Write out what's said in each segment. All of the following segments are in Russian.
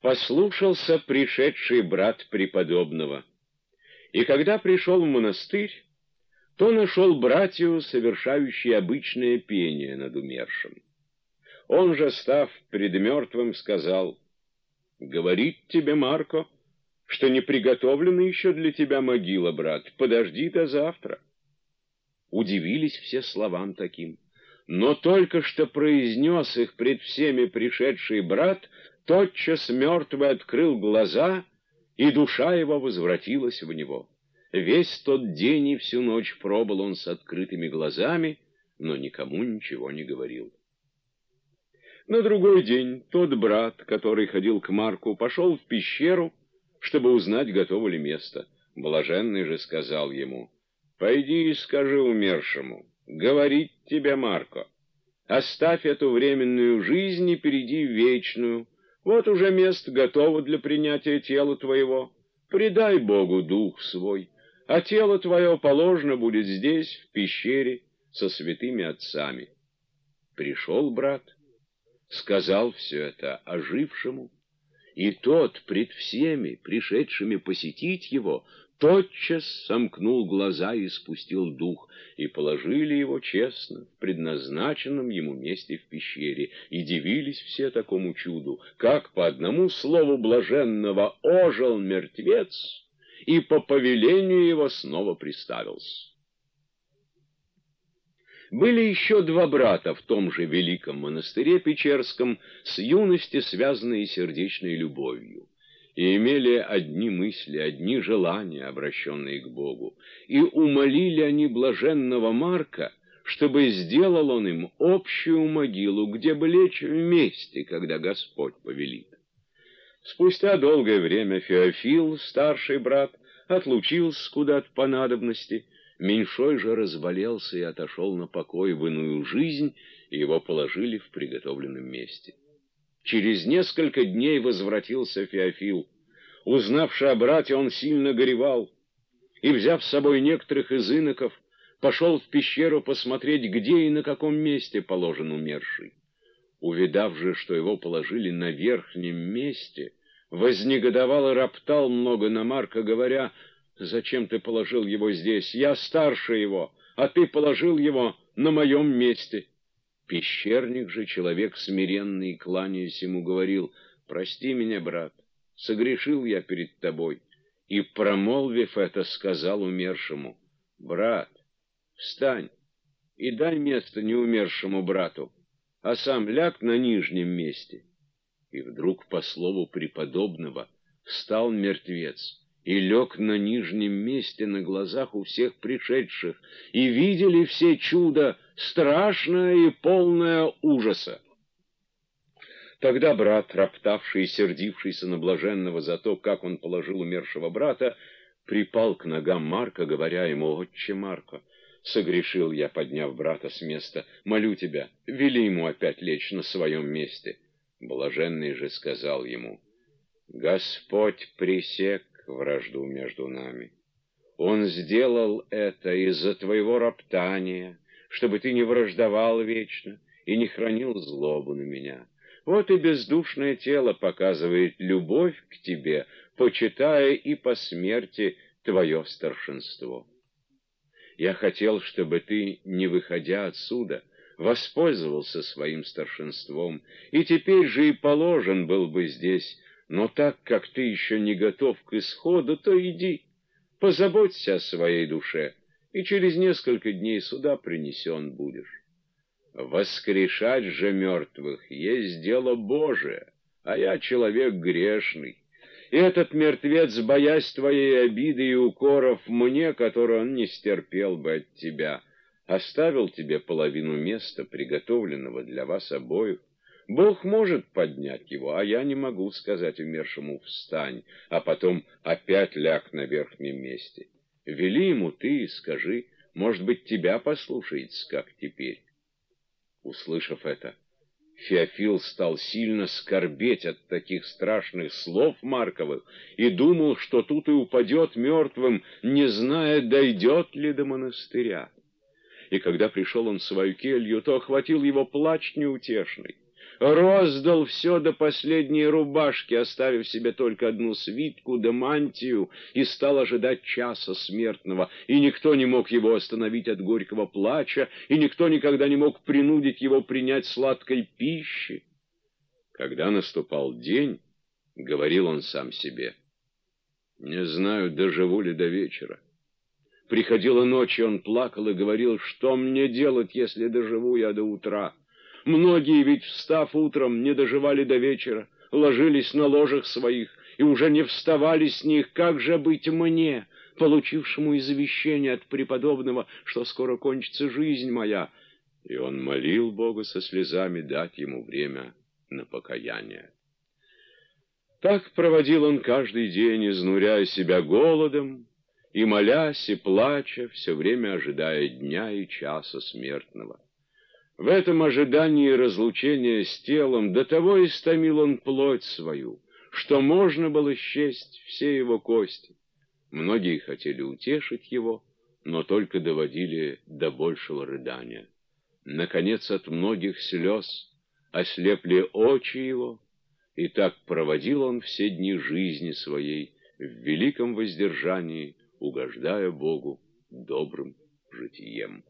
послушался пришедший брат преподобного. И когда пришел в монастырь, то нашел братью, совершающие обычное пение над умершим. Он же, став пред мертвым, сказал: «Говорит тебе Марко, что не приготовлена еще для тебя могила, брат, подожди до завтра». Удивились все словам таким, но только что произнес их пред всеми пришедший брат, тотчас мертвый открыл глаза, и душа его возвратилась в него. Весь тот день и всю ночь пробыл он с открытыми глазами, но никому ничего не говорил. На другой день тот брат, который ходил к Марку, пошел в пещеру, чтобы узнать, готово ли место. Блаженный же сказал ему: «Пойди и скажи умершему, говорит тебе Марко, оставь эту временную жизнь и перейди в вечную. Вот уже место готово для принятия тела твоего. Предай Богу дух свой, а тело твое положено будет здесь, в пещере, со святыми отцами». Пришел брат, сказал все это ожившему, и тот пред всеми пришедшими посетить его тотчас сомкнул глаза и спустил дух, и положили его честно в предназначенном ему месте в пещере, и дивились все такому чуду, как по одному слову блаженного ожил мертвец, и по повелению его снова приставился. Были еще два брата в том же великом монастыре Печерском, с юности связанные сердечной любовью, и имели одни мысли, одни желания, обращенные к Богу, и умолили они блаженного Марка, чтобы сделал он им общую могилу, где бы лечь вместе, когда Господь повелит. Спустя долгое время Феофил, старший брат, отлучился куда-то по надобности. Меньшой же разболелся и отошел на покой в иную жизнь, и его положили в приготовленном месте. Через несколько дней возвратился Феофил. Узнавши о брате, он сильно горевал, и, взяв с собой некоторых из иноков, пошел в пещеру посмотреть, где и на каком месте положен умерший. Увидав же, что его положили на верхнем месте, вознегодовал и роптал много на Марка, говоря: «Зачем ты положил его здесь? Я старше его, а ты положил его на моем месте». Пещерник же, человек смиренный, кланяясь ему, говорил: «Прости меня, брат, согрешил я перед тобой». И, промолвив это, сказал умершему: «Брат, встань и дай место неумершему брату, а сам ляг на нижнем месте». И вдруг, по слову преподобного, встал мертвец и лег на нижнем месте на глазах у всех пришедших, и видели все чудо страшное и полное ужаса. Тогда брат, роптавший и сердившийся на блаженного за то, как он положил умершего брата, припал к ногам Марка, говоря ему: «Отче Марко, согрешил я, подняв брата с места. Молю тебя, вели ему опять лечь на своем месте». Блаженный же сказал ему: «Господь пресек вражду между нами. Он сделал это из-за твоего роптания, чтобы ты не враждовал вечно и не хранил злобу на меня. Вот и бездушное тело показывает любовь к тебе, почитая и по смерти твое старшинство. Я хотел, чтобы ты, не выходя отсюда, воспользовался своим старшинством, и теперь же и положен был бы здесь, но так как ты еще не готов к исходу, то иди, позаботься о своей душе, и через несколько дней сюда принесен будешь. Воскрешать же мертвых есть дело Божие, а я человек грешный. И этот мертвец, боясь твоей обиды и укоров мне, которые он не стерпел бы от тебя, оставил тебе половину места, приготовленного для вас обоих. Бог может поднять его, а я не могу сказать умершему: встань, а потом опять ляг на верхнем месте. Вели ему ты и скажи, может быть, тебя послушается, как теперь». Услышав это, Феофил стал сильно скорбеть от таких страшных слов Марковых и думал, что тут и упадет мертвым, не зная, дойдет ли до монастыря. И когда пришел он в свою келью, то охватил его плач неутешный. роздал все до последней рубашки, оставив себе только одну свитку да мантию, и стал ожидать часа смертного, и никто не мог его остановить от горького плача, и никто никогда не мог принудить его принять сладкой пищи. Когда наступал день, говорил он сам себе: «Не знаю, доживу ли до вечера». Приходила ночь, и он плакал и говорил: «Что мне делать, если доживу я до утра?» Многие ведь, встав утром, не доживали до вечера, ложились на ложах своих и уже не вставали с них. Как же быть мне, получившему извещение от преподобного, что скоро кончится жизнь моя? И он молил Бога со слезами дать ему время на покаяние. Так проводил он каждый день, изнуряя себя голодом, и молясь, и плача, все время ожидая дня и часа смертного. В этом ожидании разлучения с телом до того истомил он плоть свою, что можно было счесть все его кости. Многие хотели утешить его, но только доводили до большего рыдания. Наконец, от многих слез ослепли очи его, и так проводил он все дни жизни своей в великом воздержании, угождая Богу добрым житием.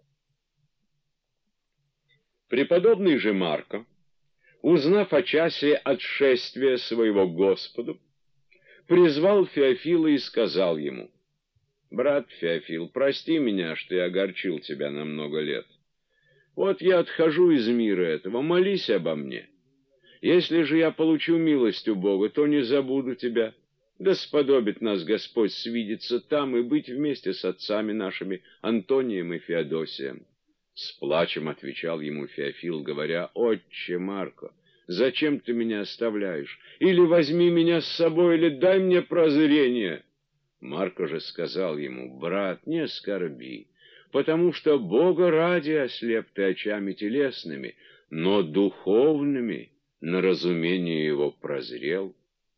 Преподобный же Марко, узнав о часе отшествия своего к Господу, призвал Феофила и сказал ему: «Брат Феофил, прости меня, что я огорчил тебя на много лет. Вот я отхожу из мира этого, молись обо мне. Если же я получу милость у Бога, то не забуду тебя. Да сподобит нас Господь свидеться там и быть вместе с отцами нашими Антонием и Феодосием». С плачем отвечал ему Феофил, говоря: «Отче Марко, зачем ты меня оставляешь? Или возьми меня с собой, или дай мне прозрение». Марко же сказал ему: «Брат, не скорби, потому что Бога ради ослеп ты очами телесными, но духовными на разумение его прозрел.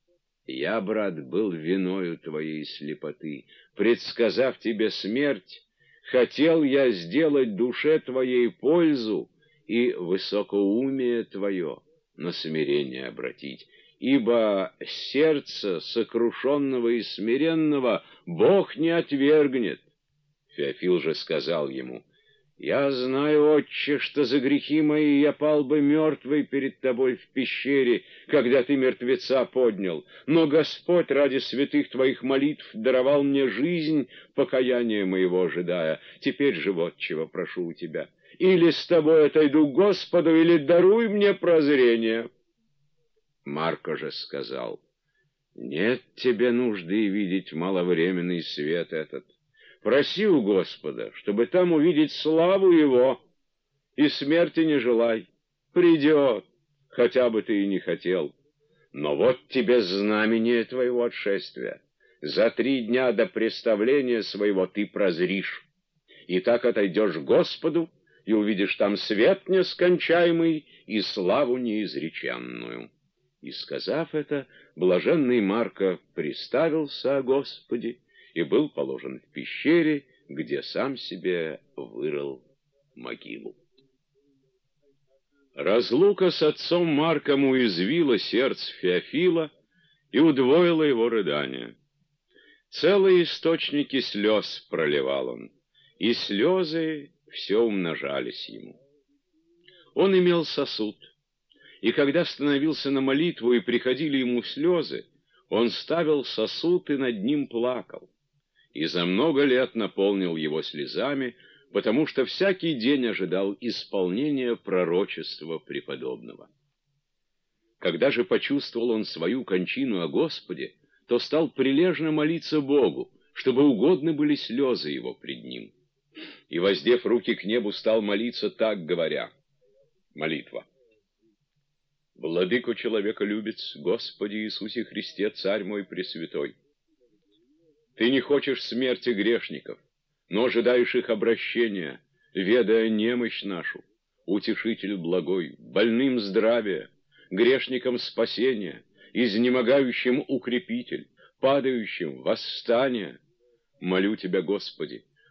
Я, брат, был виною твоей слепоты, предсказав тебе смерть. Хотел я сделать душе твоей пользу и высокоумие твое на смирение обратить, ибо сердце сокрушенного и смиренного Бог не отвергнет». Феофил же сказал ему: «Я знаю, отче, что за грехи мои я пал бы мертвый перед тобой в пещере, когда ты мертвеца поднял. Но Господь ради святых твоих молитв даровал мне жизнь, покаяния моего ожидая. Теперь же вот чего прошу у тебя: или с тобой отойду к Господу, или даруй мне прозрение». Марко же сказал: «Нет тебе нужды видеть маловременный свет этот. Проси у Господа, чтобы там увидеть славу Его, и смерти не желай. Придет, хотя бы ты и не хотел. Но вот тебе знамение твоего отшествия. За 3 дня до представления своего ты прозришь, и так отойдешь к Господу, и увидишь там свет нескончаемый и славу неизреченную». И, сказав это, блаженный Марко приставился о Господе и был положен в пещере, где сам себе вырыл могилу. Разлука с отцом Марком уязвила сердце Феофила и удвоила его рыдания. Целые источники слез проливал он, и слезы все умножались ему. Он имел сосуд, и когда становился на молитву и приходили ему слезы, он ставил сосуд и над ним плакал, и за много лет наполнил его слезами, потому что всякий день ожидал исполнения пророчества преподобного. Когда же почувствовал он свою кончину о Господе, то стал прилежно молиться Богу, чтобы угодны были слезы его пред ним. И, воздев руки к небу, стал молиться так, говоря: молитва. «Владыко человеколюбец, Господи Иисусе Христе, Царь мой пресвятой, Ты не хочешь смерти грешников, но ожидаешь их обращения, ведая немощь нашу. Утешитель благой, больным здравия, грешникам спасения, изнемогающим укрепитель, падающим восстания. Молю Тебя, Господи,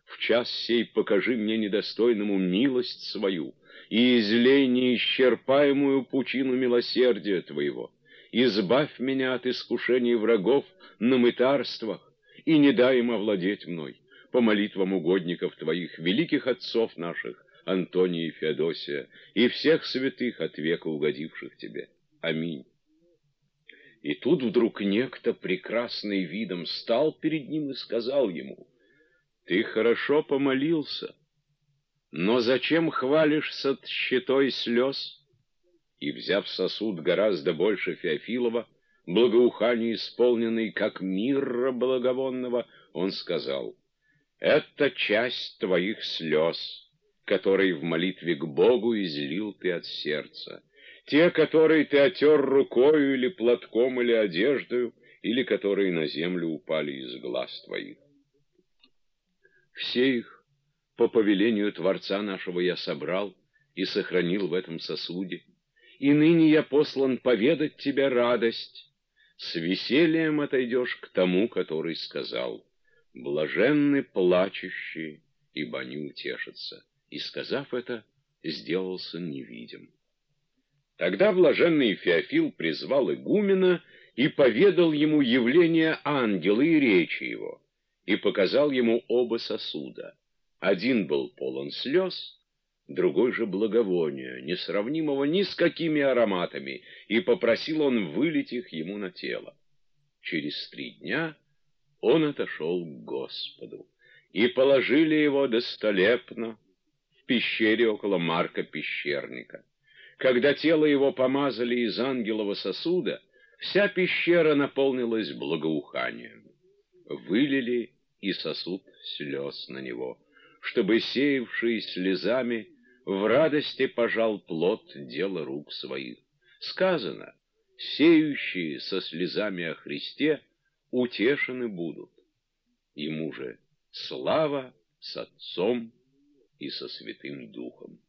В час сей покажи мне недостойному милость свою и излей неисчерпаемую пучину милосердия Твоего. Избавь меня от искушений врагов на мытарствах и не дай им овладеть мной. По молитвам угодников Твоих, великих отцов наших, Антония и Феодосия, и всех святых от века угодивших Тебе. Аминь. И тут вдруг некто, прекрасный видом, стал перед ним и сказал ему: «Ты хорошо помолился, но зачем хвалишься тщетой слез?» И, взяв сосуд гораздо больше Феофилова, благоухание исполненный, как мирра благовонного, он сказал: «Это часть твоих слез, которые в молитве к Богу излил ты от сердца, те, которые ты отер рукою или платком, или одеждою, или которые на землю упали из глаз твоих. Все их по повелению Творца нашего я собрал и сохранил в этом сосуде, и ныне я послан поведать тебе радость. С весельем отойдешь к тому, который сказал: блаженны плачущие, ибо они утешатся. И, сказав это, сделался невидим. Тогда блаженный Феофил призвал игумена и поведал ему явление ангела и речи его, и показал ему оба сосуда. Один был полон слез, другой же благовония, несравнимого ни с какими ароматами, и попросил он вылить их ему на тело. Через 3 дня он отошел к Господу, и положили его достолепно в пещере около Марка Пещерника. Когда тело его помазали из ангелова сосуда, вся пещера наполнилась благоуханием. Вылили и сосуд слез на него, чтобы сеявший слезами в радости пожал плод дела рук своих. Сказано: сеющие со слезами о Христе утешены будут. Ему же слава с Отцом и со Святым Духом.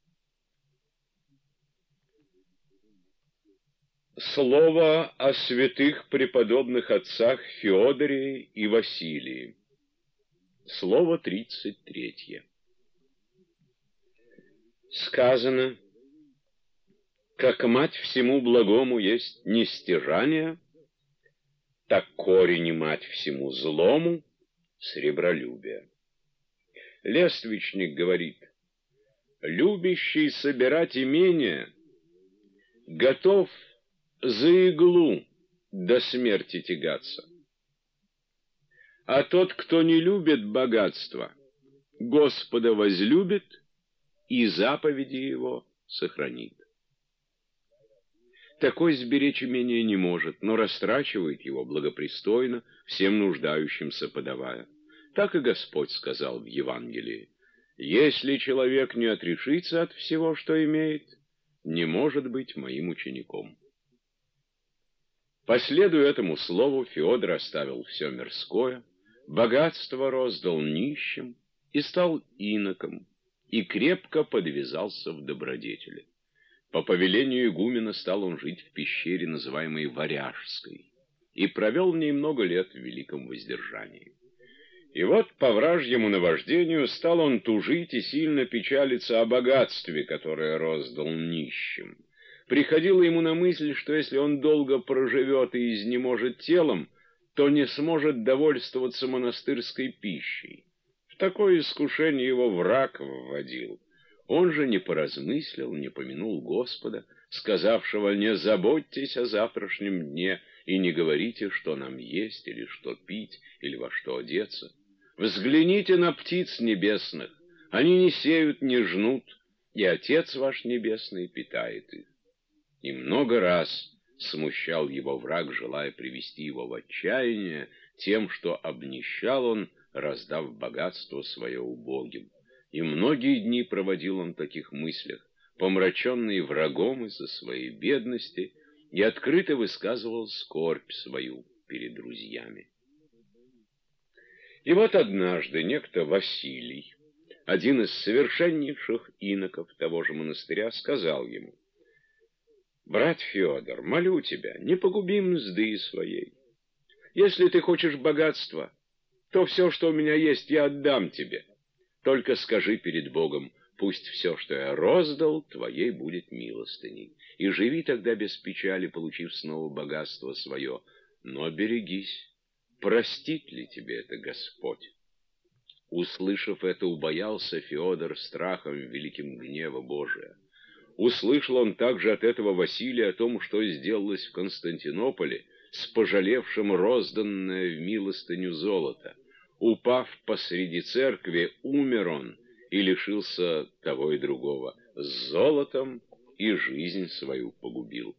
Слово о святых преподобных отцах Феодоре и Василии. Слово 33. Сказано: как мать всему благому есть нестяжание, так корень и мать всему злому — сребролюбие. Лествичник говорит: любящий собирать имение готов за иглу до смерти тягаться. А тот, кто не любит богатства, Господа возлюбит и заповеди его сохранит. Такой сберечь имение не может, но растрачивает его благопристойно, всем нуждающимся подавая. Так и Господь сказал в Евангелии: если человек не отрешится от всего, что имеет, не может быть моим учеником. Последуя этому слову, Феодор оставил все мирское, богатство роздал нищим и стал иноком, и крепко подвязался в добродетели. По повелению игумена стал он жить в пещере, называемой Варяжской, и провел в ней много лет в великом воздержании. И вот по вражьему наваждению стал он тужить и сильно печалиться о богатстве, которое роздал нищим. Приходило ему на мысль, что если он долго проживет и изнеможет телом, то не сможет довольствоваться монастырской пищей. В такое искушение его враг вводил. Он же не поразмыслил, не помянул Господа, сказавшего: не заботьтесь о завтрашнем дне и не говорите, что нам есть, или что пить, или во что одеться. Взгляните на птиц небесных, они не сеют, не жнут, и Отец ваш Небесный питает их. И много раз смущал его враг, желая привести его в отчаяние тем, что обнищал он, раздав богатство свое убогим. И многие дни проводил он в таких мыслях, помраченный врагом из-за своей бедности, и открыто высказывал скорбь свою перед друзьями. И вот однажды некто Василий, один из совершеннейших иноков того же монастыря, сказал ему: «Брат Феодор, молю тебя, не погуби мзды своей. Если ты хочешь богатства, то все, что у меня есть, я отдам тебе. Только скажи перед Богом: пусть все, что я роздал, твоей будет милостыней. И живи тогда без печали, получив снова богатство свое. Но берегись, простит ли тебе это Господь? Услышав это, убоялся Феодор страхом великим гнева Божия. Услышал он также от этого Василия о том, что сделалось в Константинополе с пожалевшим розданное в милостыню золото. Упав посреди церкви, умер он и лишился того и другого. С золотом и жизнь свою погубил.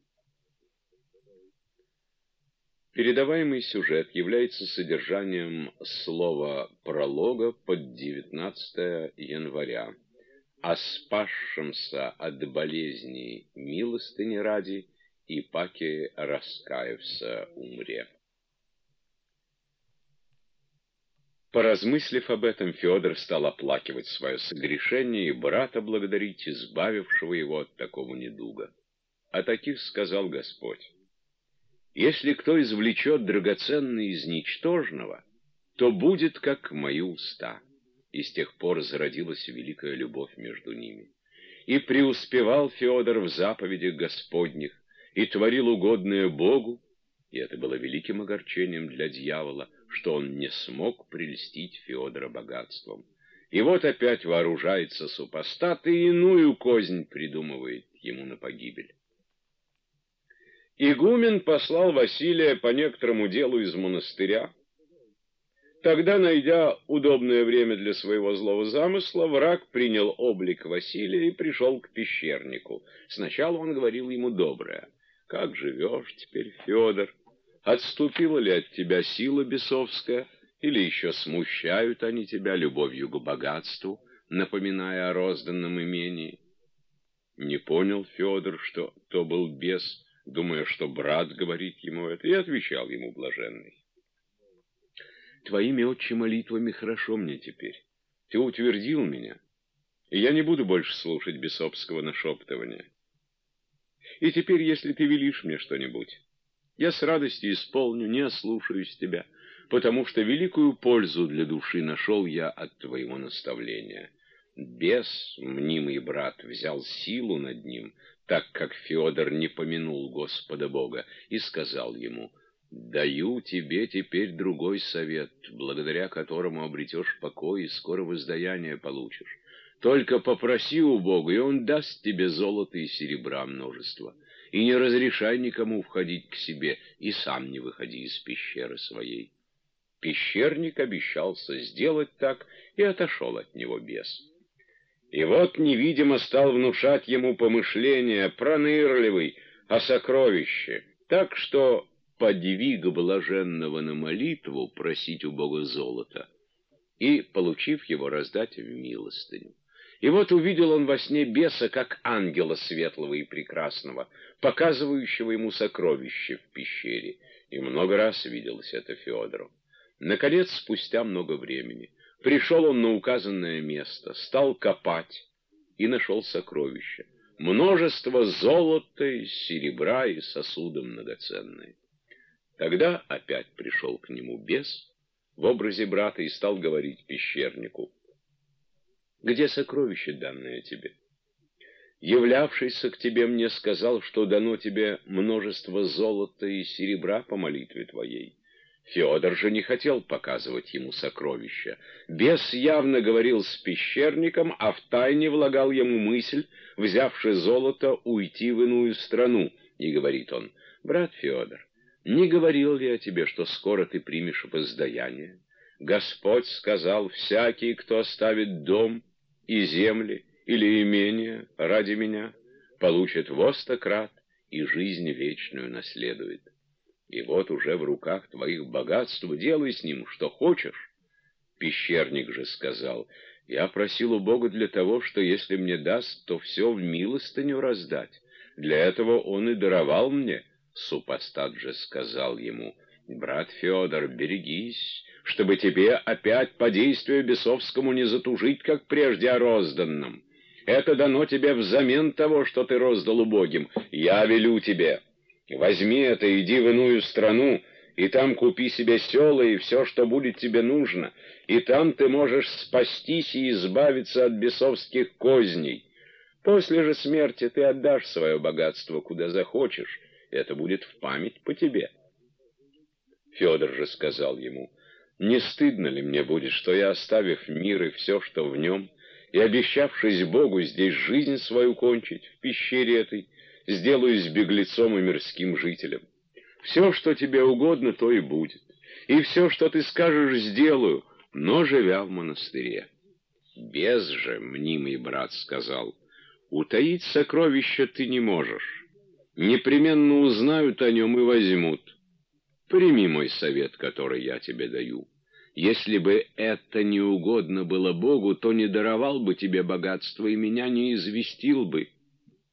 Передаваемый сюжет является содержанием слова пролога под 19 января. О спасшемся от болезней милостыни ради, и паки раскаявся умре. Поразмыслив об этом, Феодор стал оплакивать свое согрешение и брата благодарить, избавившего его от такого недуга. О таких сказал Господь: «Если кто извлечет драгоценное из ничтожного, то будет как мои уста». И с тех пор зародилась великая любовь между ними. И преуспевал Феодор в заповедях Господних, и творил угодное Богу, и это было великим огорчением для дьявола, что он не смог прельстить Феодора богатством. И вот опять вооружается супостат и иную кознь придумывает ему на погибель. Игумен послал Василия по некоторому делу из монастыря. Тогда, найдя удобное время для своего злого замысла, враг принял облик Василия и пришел к пещернику. Сначала он говорил ему доброе: «Как живешь теперь, Феодор? Отступила ли от тебя сила бесовская, или еще смущают они тебя любовью к богатству, напоминая о розданном имении?» Не понял Феодор, что то был бес, думая, что брат говорит ему это, и отвечал ему блаженный: «Твоими, отче, молитвами хорошо мне теперь. Ты утвердил меня, и я не буду больше слушать бесовского нашептывания. И теперь, если ты велишь мне что-нибудь, я с радостью исполню, не ослушаюсь тебя, потому что великую пользу для души нашел я от твоего наставления». Бес, мнимый брат, взял силу над ним, так как Феодор не помянул Господа Бога, и сказал ему: «Даю тебе теперь другой совет, благодаря которому обретешь покой и скоро воздаяние получишь. Только попроси у Бога, и Он даст тебе золото и серебра множество. И не разрешай никому входить к себе, и сам не выходи из пещеры своей». Пещерник обещался сделать так, и отошел от него бес. И вот невидимо стал внушать ему помышления, пронырливый, о сокровище, так что подвиг блаженного на молитву просить у Бога золота и, получив его, раздать в милостыню. И вот увидел он во сне беса, как ангела светлого и прекрасного, показывающего ему сокровище в пещере, и много раз виделось это Феодору. Наконец, спустя много времени, пришел он на указанное место, стал копать и нашел сокровища, множество золота и серебра и сосуды многоценные. Тогда опять пришел к нему бес в образе брата и стал говорить пещернику: «Где сокровище, данное тебе? Являвшийся к тебе мне сказал, что дано тебе множество золота и серебра по молитве твоей». Феодор же не хотел показывать ему сокровища. Бес явно говорил с пещерником, а втайне влагал ему мысль, взявши золото, уйти в иную страну. И говорит он: «Брат Феодор, не говорил ли я тебе, что скоро ты примешь воздаяние? Господь сказал: всякий, кто оставит дом и земли или имение ради меня, получит во 100 крат и жизнь вечную наследует. И вот уже в руках твоих богатства, делай с ним что хочешь». Пещерник же сказал: «Я просил у Бога для того, что если мне даст, то все в милостыню раздать. Для этого он и даровал мне». Супостат же сказал ему: «Брат Феодор, берегись, чтобы тебе опять по действию бесовскому не затужить, как прежде о розданном. Это дано тебе взамен того, что ты роздал убогим. Я велю тебе: возьми это, иди в иную страну и там купи себе села и все, что будет тебе нужно, и там ты можешь спастись и избавиться от бесовских козней. После же смерти ты отдашь свое богатство куда захочешь, и это будет в память по тебе». Федор же сказал ему: «Не стыдно ли мне будет, что я, оставив мир и все, что в нем, и обещавшись Богу здесь жизнь свою кончить, в пещере этой, сделаюсь беглецом и мирским жителем? Все, что тебе угодно, то и будет, и все, что ты скажешь, сделаю, но живя в монастыре». «Бес же, мнимый брат, — сказал, — утаить сокровища ты не можешь. Непременно узнают о нем и возьмут. Прими мой совет, который я тебе даю. Если бы это не угодно было Богу, то не даровал бы тебе богатство и меня не известил бы.